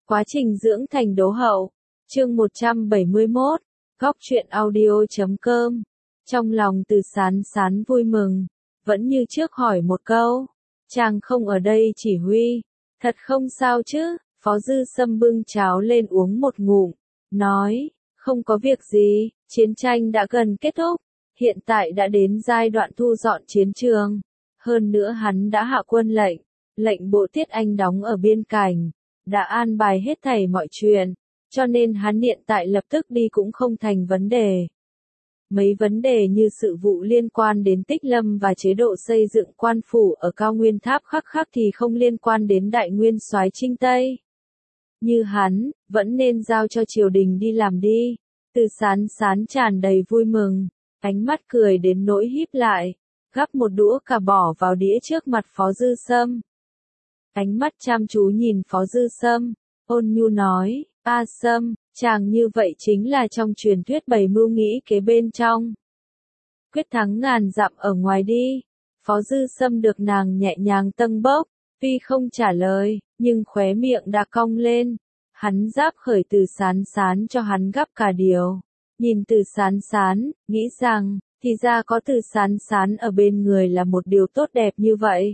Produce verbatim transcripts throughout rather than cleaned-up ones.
Quá trình dưỡng thành đố hậu. Chương một trăm bảy mươi mốt. Góc truyện audio chấm com. Trong lòng Từ Sán Sán vui mừng, vẫn như trước hỏi một câu. Chàng không ở đây chỉ huy, thật không sao chứ? Phó Dư Sâm bưng cháo lên uống một ngụm, nói, không có việc gì, chiến tranh đã gần kết thúc, hiện tại đã đến giai đoạn thu dọn chiến trường. Hơn nữa hắn đã hạ quân lệnh, lệnh bộ Tiết Anh đóng ở biên cảnh, đã an bài hết thảy mọi chuyện, cho nên hắn hiện tại lập tức đi cũng không thành vấn đề. Mấy vấn đề như sự vụ liên quan đến Tích Lâm và chế độ xây dựng quan phủ ở Cao Nguyên Tháp khắc khắc thì không liên quan đến Đại Nguyên Soái Trinh Tây. Như hắn, vẫn nên giao cho triều đình đi làm đi. Từ Sán Sán tràn đầy vui mừng, ánh mắt cười đến nỗi híp lại, gắp một đũa cà bỏ vào đĩa trước mặt Phó Dư Sâm. Ánh mắt chăm chú nhìn Phó Dư Sâm, ôn nhu nói, A Sâm, chàng như vậy chính là trong truyền thuyết bày mưu nghĩ kế bên trong. Quyết thắng ngàn dặm ở ngoài đi. Phó Dư Sâm được nàng nhẹ nhàng tâng bốc, tuy không trả lời, nhưng khóe miệng đã cong lên. Hắn giáp khởi Từ Sán Sán cho hắn gắp cả điều. Nhìn Từ Sán Sán, nghĩ rằng, thì ra có Từ Sán Sán ở bên người là một điều tốt đẹp như vậy.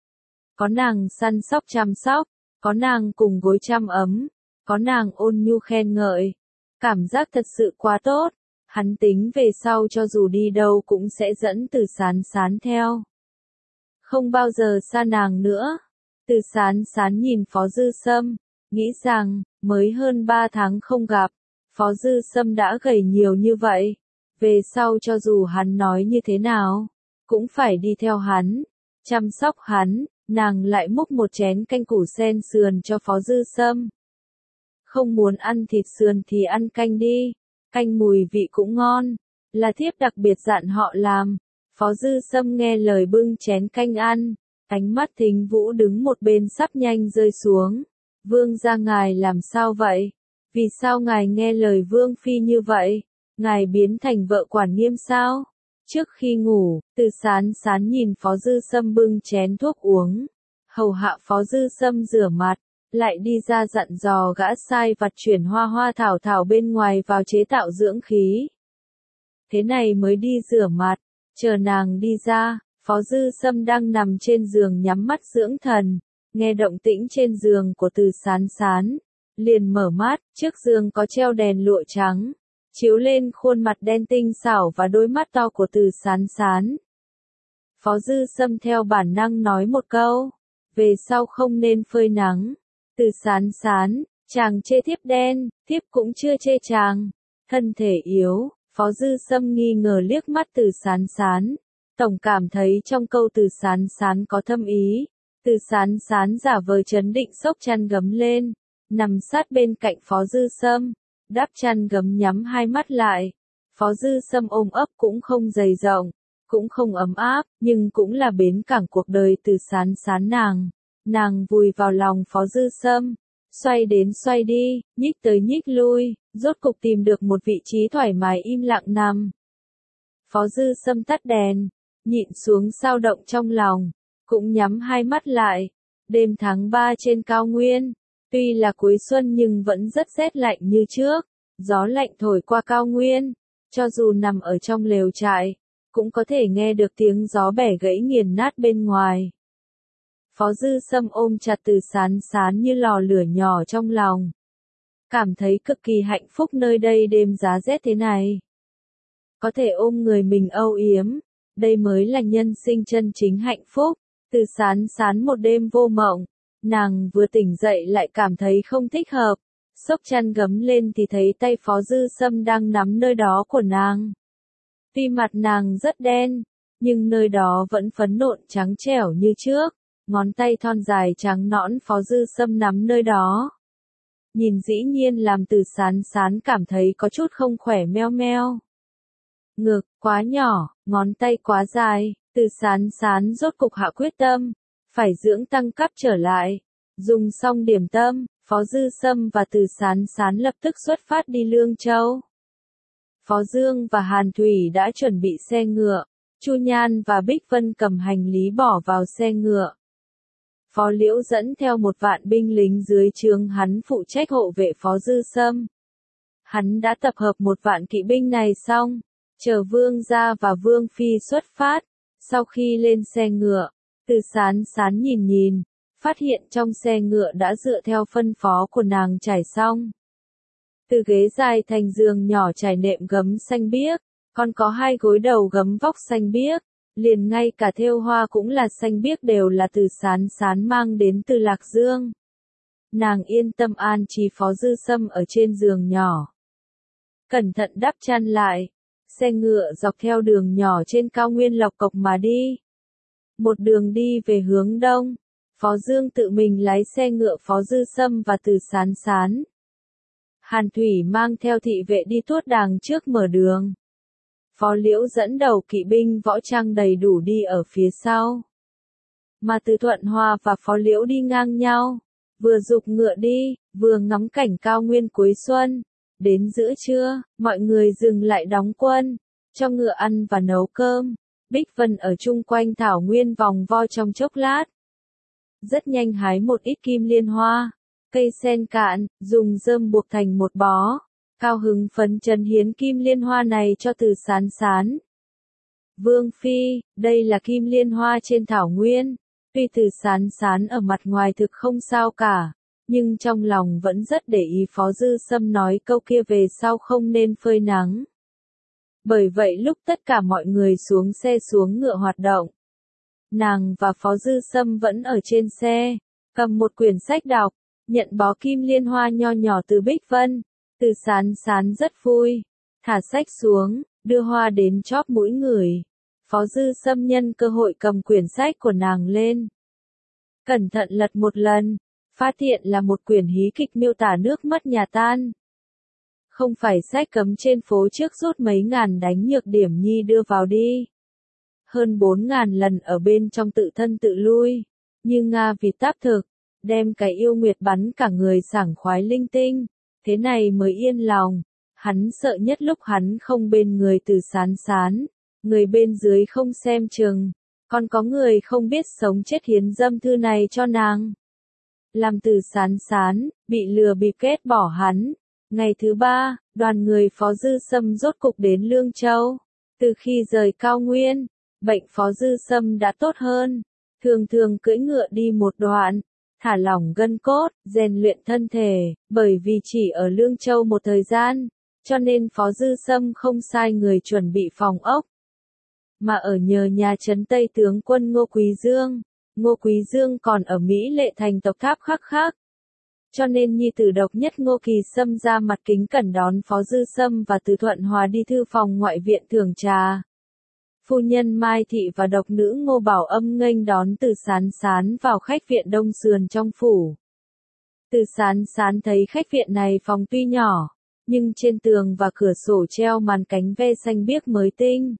Có nàng săn sóc chăm sóc, có nàng cùng gối chăm ấm, có nàng ôn nhu khen ngợi. Cảm giác thật sự quá tốt, hắn tính về sau cho dù đi đâu cũng sẽ dẫn Từ Sán Sán theo. Không bao giờ xa nàng nữa. Từ Sán Sán nhìn Phó Dư Sâm, nghĩ rằng, mới hơn ba tháng không gặp, Phó Dư Sâm đã gầy nhiều như vậy. Về sau cho dù hắn nói như thế nào, cũng phải đi theo hắn, chăm sóc hắn. Nàng lại múc một chén canh củ sen sườn cho Phó Dư Sâm. Không muốn ăn thịt sườn thì ăn canh đi, canh mùi vị cũng ngon, là thiếp đặc biệt dặn họ làm. Phó Dư Sâm nghe lời bưng chén canh ăn, ánh mắt Thính Vũ đứng một bên sắp nhanh rơi xuống. Vương gia ngài làm sao vậy? Vì sao ngài nghe lời Vương Phi như vậy? Ngài biến thành vợ quản nghiêm sao? Trước khi ngủ, Từ Sán Sán nhìn Phó Dư Sâm bưng chén thuốc uống, hầu hạ Phó Dư Sâm rửa mặt, lại đi ra dặn dò gã sai vặt chuyển hoa hoa thảo thảo bên ngoài vào chế tạo dưỡng khí. Thế này mới đi rửa mặt, chờ nàng đi ra, Phó Dư Sâm đang nằm trên giường nhắm mắt dưỡng thần, nghe động tĩnh trên giường của Từ Sán Sán, liền mở mắt, trước giường có treo đèn lụa trắng, chiếu lên khuôn mặt đen tinh xảo và đôi mắt to của Từ Sán Sán. Phó Dư Sâm theo bản năng nói một câu, về sau không nên phơi nắng. Từ Sán Sán, chàng chê thiếp đen, thiếp cũng chưa chê chàng. Thân thể yếu, Phó Dư Sâm nghi ngờ liếc mắt Từ Sán Sán, tổng cảm thấy trong câu Từ Sán Sán có thâm ý. Từ Sán Sán giả vờ trấn định xốc chăn gấm lên, nằm sát bên cạnh Phó Dư Sâm, đắp chăn gấm nhắm hai mắt lại. Phó Dư Sâm ôm ấp cũng không dày rộng, cũng không ấm áp, nhưng cũng là bến cảng cuộc đời Từ Sán Sán nàng. Nàng vùi vào lòng Phó Dư Sâm, xoay đến xoay đi, nhích tới nhích lui, rốt cục tìm được một vị trí thoải mái im lặng nằm. Phó Dư Sâm tắt đèn, nhịn xuống sao động trong lòng, cũng nhắm hai mắt lại. Đêm tháng ba trên cao nguyên, tuy là cuối xuân nhưng vẫn rất rét lạnh như trước, gió lạnh thổi qua cao nguyên, cho dù nằm ở trong lều trại, cũng có thể nghe được tiếng gió bẻ gãy nghiền nát bên ngoài. Phó Dư Sâm ôm chặt Từ Sán Sán như lò lửa nhỏ trong lòng, cảm thấy cực kỳ hạnh phúc nơi đây đêm giá rét thế này. Có thể ôm người mình âu yếm, đây mới là nhân sinh chân chính hạnh phúc. Từ Sán Sán một đêm vô mộng, nàng vừa tỉnh dậy lại cảm thấy không thích hợp, xốc chăn gấm lên thì thấy tay Phó Dư Sâm đang nắm nơi đó của nàng. Tuy mặt nàng rất đen, nhưng nơi đó vẫn phấn nộn trắng trẻo như trước, ngón tay thon dài trắng nõn Phó Dư Sâm nắm nơi đó. Nhìn dĩ nhiên làm Từ Sán Sán cảm thấy có chút không khỏe meo meo. Ngực quá nhỏ, ngón tay quá dài, Từ Sán Sán rốt cục hạ quyết tâm, phải dưỡng tăng cấp trở lại. Dùng xong điểm tâm, Phó Dư Sâm và Từ Sán Sán lập tức xuất phát đi Lương Châu. Phó Dương và Hàn Thủy đã chuẩn bị xe ngựa, Chu Nhan và Bích Vân cầm hành lý bỏ vào xe ngựa. Phó Liễu dẫn theo một vạn binh lính dưới trướng hắn phụ trách hộ vệ Phó Dư Sâm. Hắn đã tập hợp một vạn kỵ binh này xong, chờ Vương gia và Vương phi xuất phát. Sau khi lên xe ngựa, Từ Sán Sán nhìn nhìn, phát hiện trong xe ngựa đã dựa theo phân phó của nàng trải xong. Từ ghế dài thành giường nhỏ trải nệm gấm xanh biếc, còn có hai gối đầu gấm vóc xanh biếc, liền ngay cả thêu hoa cũng là xanh biếc đều là Từ Sán Sán mang đến từ Lạc Dương. Nàng yên tâm an trí Phó Dư Sâm ở trên giường nhỏ. Cẩn thận đắp chăn lại, xe ngựa dọc theo đường nhỏ trên cao nguyên lộc cộc mà đi. Một đường đi về hướng đông, Phó Dương tự mình lái xe ngựa Phó Dư Sâm và Từ Sán Sán. Hàn Thủy mang theo thị vệ đi tuốt đàng trước mở đường. Phó Liễu dẫn đầu kỵ binh võ trang đầy đủ đi ở phía sau. Mà Từ Thuận Hòa và Phó Liễu đi ngang nhau, vừa giục ngựa đi, vừa ngắm cảnh cao nguyên cuối xuân. Đến giữa trưa, mọi người dừng lại đóng quân, cho ngựa ăn và nấu cơm. Bích Vân ở chung quanh thảo nguyên vòng vo trong chốc lát. Rất nhanh hái một ít kim liên hoa, cây sen cạn, dùng rơm buộc thành một bó. Cao hứng phấn chấn hiến kim liên hoa này cho Từ Sán Sán. Vương phi, đây là kim liên hoa trên thảo nguyên. Tuy Từ Sán Sán ở mặt ngoài thực không sao cả, nhưng trong lòng vẫn rất để ý Phó Dư Sâm nói câu kia về sau không nên phơi nắng. Bởi vậy lúc tất cả mọi người xuống xe xuống ngựa hoạt động, nàng và Phó Dư Sâm vẫn ở trên xe, cầm một quyển sách đọc, nhận bó kim liên hoa nho nhỏ từ Bích Vân. Từ Sán Sán rất vui, thả sách xuống, đưa hoa đến chóp mũi người. Phó Dư Sâm nhân cơ hội cầm quyển sách của nàng lên. Cẩn thận lật một lần, phát hiện là một quyển hí kịch miêu tả nước mất nhà tan. Không phải sách cấm trên phố trước rút mấy ngàn đánh nhược điểm nhi đưa vào đi. Hơn bốn ngàn lần ở bên trong tự thân tự lui, như Nga vịt táp thực, đem cái yêu nguyệt bắn cả người sảng khoái linh tinh. Thế này mới yên lòng, hắn sợ nhất lúc hắn không bên người Từ Sán Sán, người bên dưới không xem chừng, còn có người không biết sống chết hiến dâm thư này cho nàng. Làm Từ Sán Sán, bị lừa bịp kết bỏ hắn. Ngày thứ ba, đoàn người Phó Dư Sâm rốt cục đến Lương Châu. Từ khi rời cao nguyên, bệnh Phó Dư Sâm đã tốt hơn, thường thường cưỡi ngựa đi một đoạn, thả lỏng gân cốt, rèn luyện thân thể, bởi vì chỉ ở Lương Châu một thời gian, cho nên Phó Dư Sâm không sai người chuẩn bị phòng ốc. Mà ở nhờ nhà trấn Tây tướng quân Ngô Quý Dương, Ngô Quý Dương còn ở Mỹ Lệ thành tộc Tháp Khắc Khắc. Cho nên nhi tử độc nhất Ngô Kỳ Sâm ra mặt kính cẩn đón Phó Dư Sâm và Từ Thuận Hòa đi thư phòng ngoại viện thưởng trà. Phu nhân Mai Thị và độc nữ Ngô Bảo Âm nghênh đón Từ Sán Sán vào khách viện Đông Sườn trong phủ. Từ Sán Sán thấy khách viện này phòng tuy nhỏ, nhưng trên tường và cửa sổ treo màn cánh ve xanh biếc mới tinh.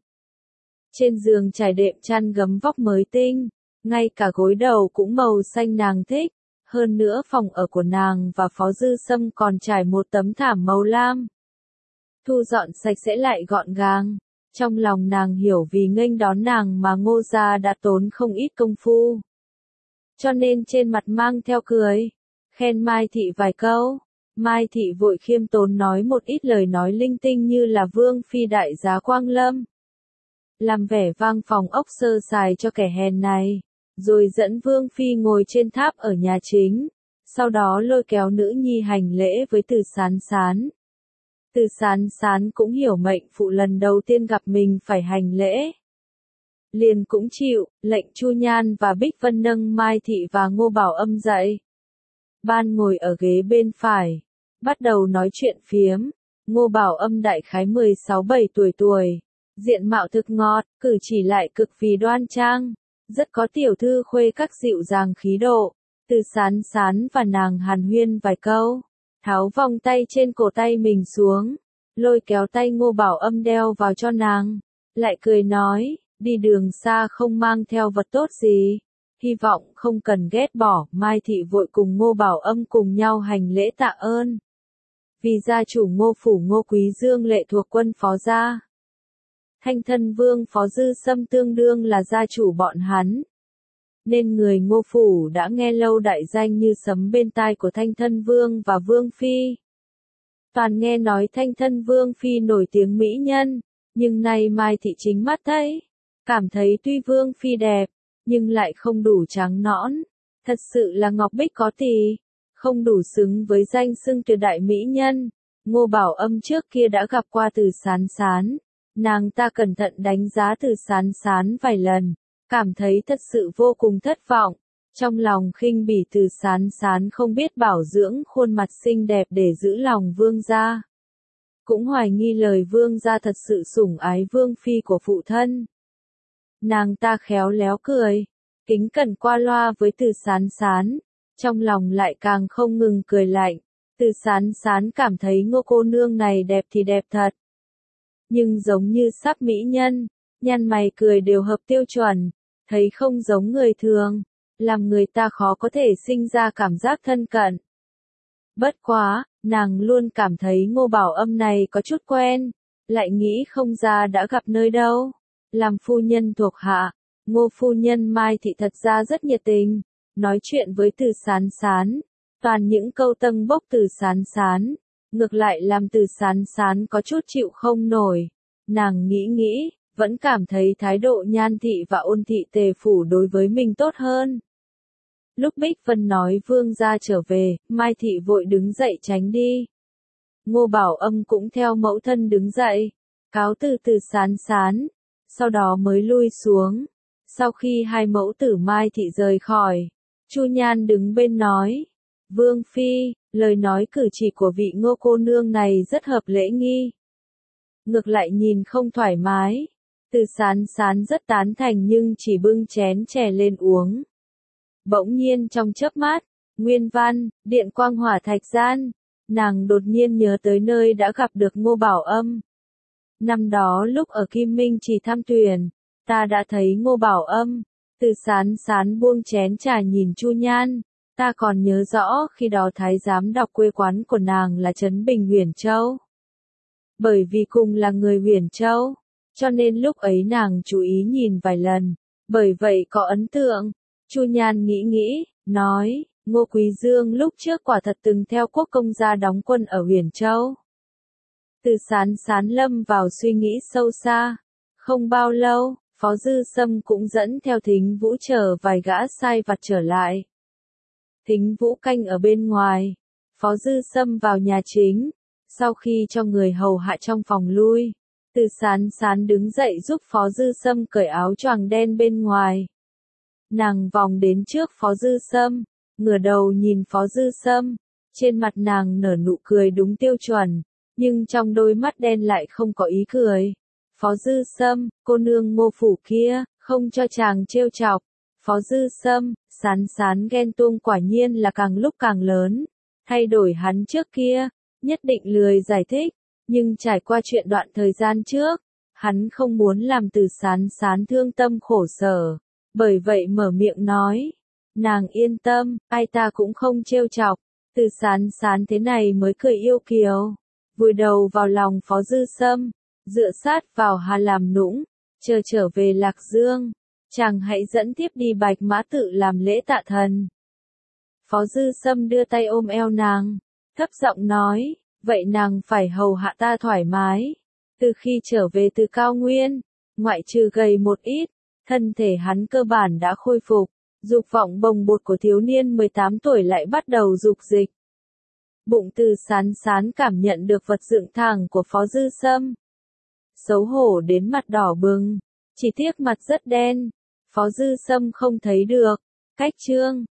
Trên giường trải đệm chăn gấm vóc mới tinh, ngay cả gối đầu cũng màu xanh nàng thích. Hơn nữa phòng ở của nàng và Phó Dư Sâm còn trải một tấm thảm màu lam. Thu dọn sạch sẽ lại gọn gàng. Trong lòng nàng hiểu vì nghênh đón nàng mà Ngô gia đã tốn không ít công phu. Cho nên trên mặt mang theo cười, khen Mai Thị vài câu. Mai Thị vội khiêm tốn nói một ít lời nói linh tinh như là vương phi đại giá Quang Lâm. Làm vẻ vang phòng ốc sơ sài cho kẻ hèn này. Rồi dẫn Vương Phi ngồi trên tháp ở nhà chính, sau đó lôi kéo nữ nhi hành lễ với Từ Sán Sán. Từ Sán Sán cũng hiểu mệnh phụ lần đầu tiên gặp mình phải hành lễ. Liền cũng chịu, lệnh Chu Nhan và Bích Vân nâng Mai Thị và Ngô Bảo Âm dậy. Ban ngồi ở ghế bên phải, bắt đầu nói chuyện phiếm. Ngô Bảo Âm đại khái mười sáu bảy tuổi tuổi, diện mạo thực ngọt, cử chỉ lại cực vì đoan trang. Rất có tiểu thư khuê các dịu dàng khí độ. Từ Sán Sán và nàng hàn huyên vài câu, tháo vòng tay trên cổ tay mình xuống, lôi kéo tay Ngô Bảo Âm đeo vào cho nàng, lại cười nói, đi đường xa không mang theo vật tốt gì, hy vọng không cần ghét bỏ. Mai Thị vội cùng Ngô Bảo Âm cùng nhau hành lễ tạ ơn. Vì gia chủ Ngô phủ Ngô Quý Dương lệ thuộc quân Phó gia. Thanh thân vương Phó Dư Sâm tương đương là gia chủ bọn hắn. nên người Ngô phủ đã nghe lâu đại danh như sấm bên tai của Thanh Thân Vương và Vương Phi. Toàn nghe nói Thanh Thân Vương Phi nổi tiếng mỹ nhân, nhưng nay Mai Thị chính mắt thấy, cảm thấy tuy Vương Phi đẹp, nhưng lại không đủ trắng nõn, thật sự là ngọc bích có tỳ, không đủ xứng với danh xưng tuyệt đại mỹ nhân. Ngô Bảo Âm trước kia đã gặp qua Từ Sán Sán, nàng ta cẩn thận đánh giá Từ Sán Sán vài lần, cảm thấy thật sự vô cùng thất vọng, trong lòng khinh bỉ Từ Sán Sán không biết bảo dưỡng khuôn mặt xinh đẹp để giữ lòng vương gia. Cũng hoài nghi lời vương gia thật sự sủng ái vương phi của phụ thân. Nàng ta khéo léo cười, kính cẩn qua loa với Từ Sán Sán, trong lòng lại càng không ngừng cười lạnh. Từ Sán Sán cảm thấy Ngô cô nương này đẹp thì đẹp thật, nhưng giống như sắp mỹ nhân, nhăn mày cười đều hợp tiêu chuẩn, thấy không giống người thường, làm người ta khó có thể sinh ra cảm giác thân cận. Bất quá, nàng luôn cảm thấy Ngô Bảo Âm này có chút quen, lại nghĩ không ra đã gặp nơi đâu. Làm phu nhân thuộc hạ, Ngô phu nhân Mai Thị thật ra rất nhiệt tình, nói chuyện với Từ Sán Sán, toàn những câu tâng bốc Từ Sán Sán, ngược lại làm Từ Sán Sán có chút chịu không nổi. Nàng nghĩ nghĩ, vẫn cảm thấy thái độ Nhan Thị và Ôn Thị tề phủ đối với mình tốt hơn. Lúc Bích Vân nói vương gia trở về, Mai Thị vội đứng dậy tránh đi. Ngô Bảo Âm cũng theo mẫu thân đứng dậy, cáo từ Từ Sán Sán, sau đó mới lui xuống. Sau khi hai mẫu tử Mai Thị rời khỏi, Chu Nhan đứng bên nói, Vương Phi, lời nói cử chỉ của vị Ngô cô nương này rất hợp lễ nghi. Ngược lại nhìn không thoải mái. Từ Sán Sán rất tán thành nhưng chỉ bưng chén chè lên uống. Bỗng nhiên trong chớp mắt, Nguyên Văn, Điện Quang Hỏa Thạch Gian, nàng đột nhiên nhớ tới nơi đã gặp được Ngô Bảo Âm. Năm đó lúc ở Kim Minh Trì thăm tuyển, ta đã thấy Ngô Bảo Âm. Từ Sán Sán buông chén trà nhìn Chu Nhan, ta còn nhớ rõ khi đó thái giám đọc quê quán của nàng là Trấn Bình Huyền Châu. Bởi vì cùng là người Huyền Châu, cho nên lúc ấy nàng chú ý nhìn vài lần, bởi vậy có ấn tượng. Chu Nhan nghĩ nghĩ, nói, Ngô Quý Dương lúc trước quả thật từng theo quốc công gia đóng quân ở Huyền Châu. Từ Sán Sán lâm vào suy nghĩ sâu xa. Không bao lâu, Phó Dư Sâm cũng dẫn theo Thính Vũ chờ vài gã sai vặt trở lại. Thính Vũ canh ở bên ngoài, Phó Dư Sâm vào nhà chính, sau khi cho người hầu hạ trong phòng lui, Từ Sán Sán đứng dậy giúp Phó Dư Sâm cởi áo choàng đen bên ngoài. Nàng vòng đến trước Phó Dư Sâm, ngửa đầu nhìn Phó Dư Sâm, trên mặt nàng nở nụ cười đúng tiêu chuẩn, nhưng trong đôi mắt đen lại không có ý cười. Phó Dư Sâm, cô nương Ngô phủ kia, không cho chàng trêu chọc. Phó Dư Sâm, Sán Sán ghen tuông quả nhiên là càng lúc càng lớn. Thay đổi hắn trước kia, nhất định lười giải thích, nhưng trải qua chuyện đoạn thời gian trước, hắn không muốn làm Từ Sán Sán thương tâm khổ sở, bởi vậy mở miệng nói, nàng yên tâm, ai ta cũng không trêu chọc. Từ Sán Sán thế này mới cười yêu kiều, vùi đầu vào lòng Phó Dư Sâm, dựa sát vào Hà làm nũng, chờ trở về Lạc Dương, chàng hãy dẫn tiếp đi Bạch Mã Tự làm lễ tạ thần. Phó Dư Sâm đưa tay ôm eo nàng, thấp giọng nói, vậy nàng phải hầu hạ ta thoải mái. Từ khi trở về từ cao nguyên, ngoại trừ gầy một ít, thân thể hắn cơ bản đã khôi phục, dục vọng bồng bột của thiếu niên mười tám tuổi lại bắt đầu dục dịch. Bụng Từ Sán Sán cảm nhận được vật dựng thẳng của Phó Dư Sâm. Xấu hổ đến mặt đỏ bừng, chỉ tiếc mặt rất đen, Phó Dư Sâm không thấy được. Cách chương